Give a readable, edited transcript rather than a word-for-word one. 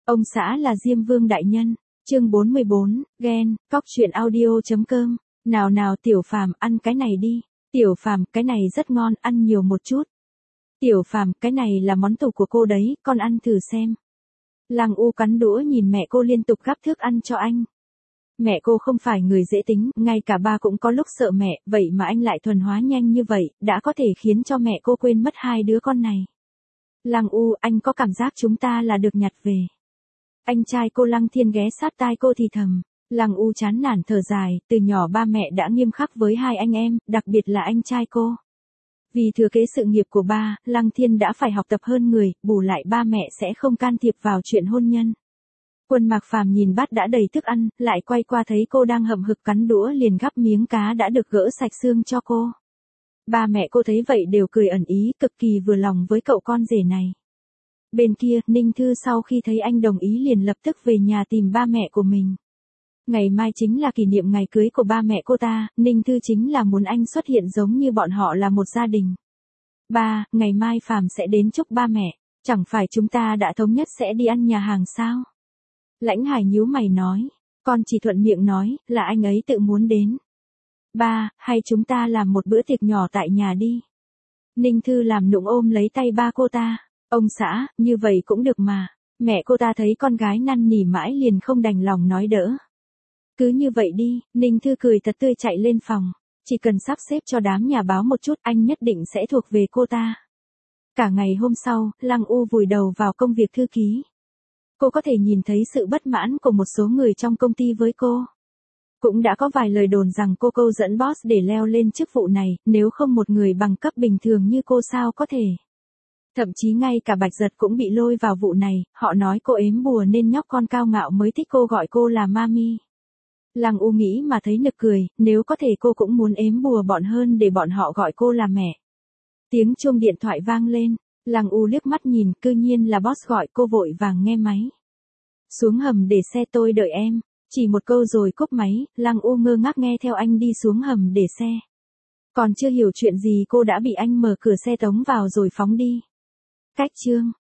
Ông xã là Diêm Vương đại nhân. Chương 44, ghen, cóc.audio.com. Nào nào Tiểu Phàm, ăn cái này đi. Tiểu Phàm, cái này rất ngon, ăn nhiều một chút. Tiểu Phàm, cái này là món tủ của cô đấy, con ăn thử xem. Lăng U cắn đũa nhìn mẹ cô liên tục gắp thức ăn cho anh. Mẹ cô không phải người dễ tính, ngay cả ba cũng có lúc sợ mẹ, vậy mà anh lại thuần hóa nhanh như vậy, đã có thể khiến cho mẹ cô quên mất hai đứa con này. Lăng U, anh có cảm giác chúng ta là được nhặt về. Anh trai cô Lăng Thiên ghé sát tai cô thì thầm. Lăng U chán nản thở dài, từ nhỏ ba mẹ đã nghiêm khắc với hai anh em, đặc biệt là anh trai cô. Vì thừa kế sự nghiệp của ba, Lăng Thiên đã phải học tập hơn người, bù lại ba mẹ sẽ không can thiệp vào chuyện hôn nhân. Quân Mạc Phàm nhìn bát đã đầy thức ăn, lại quay qua thấy cô đang hậm hực cắn đũa liền gắp miếng cá đã được gỡ sạch xương cho cô. Ba mẹ cô thấy vậy đều cười ẩn ý, cực kỳ vừa lòng với cậu con rể này. Bên kia, Ninh Thư sau khi thấy anh đồng ý liền lập tức về nhà tìm ba mẹ của mình. Ngày mai chính là kỷ niệm ngày cưới của ba mẹ cô ta, Ninh Thư chính là muốn anh xuất hiện giống như bọn họ là một gia đình. Ba, ngày mai Phàm sẽ đến chúc ba mẹ, chẳng phải chúng ta đã thống nhất sẽ đi ăn nhà hàng sao? Lãnh Hải nhíu mày nói, con chỉ thuận miệng nói, là anh ấy tự muốn đến. Ba, hay chúng ta làm một bữa tiệc nhỏ tại nhà đi. Ninh Thư làm nũng ôm lấy tay ba cô ta, ông xã, như vậy cũng được mà. Mẹ cô ta thấy con gái năn nỉ mãi liền không đành lòng nói đỡ. Cứ như vậy đi, Ninh Thư cười thật tươi chạy lên phòng. Chỉ cần sắp xếp cho đám nhà báo một chút anh nhất định sẽ thuộc về cô ta. Cả ngày hôm sau, Lăng U vùi đầu vào công việc thư ký. Cô có thể nhìn thấy sự bất mãn của một số người trong công ty với cô. Cũng đã có vài lời đồn rằng cô câu dẫn boss để leo lên chức vụ này, nếu không một người bằng cấp bình thường như cô sao có thể. Thậm chí ngay cả Bạch Giật cũng bị lôi vào vụ này, họ nói cô ếm bùa nên nhóc con cao ngạo mới thích cô gọi cô là mami. Lăng U nghĩ mà thấy nực cười, nếu có thể cô cũng muốn ếm bùa bọn hơn để bọn họ gọi cô là mẹ. Tiếng chuông điện thoại vang lên, Lăng U liếc mắt nhìn, cư nhiên là boss gọi, cô vội vàng nghe máy. Xuống hầm để xe tôi đợi em, chỉ một câu rồi cúp máy, Lăng U ngơ ngác nghe theo anh đi xuống hầm để xe. Còn chưa hiểu chuyện gì cô đã bị anh mở cửa xe tống vào rồi phóng đi. Cách chương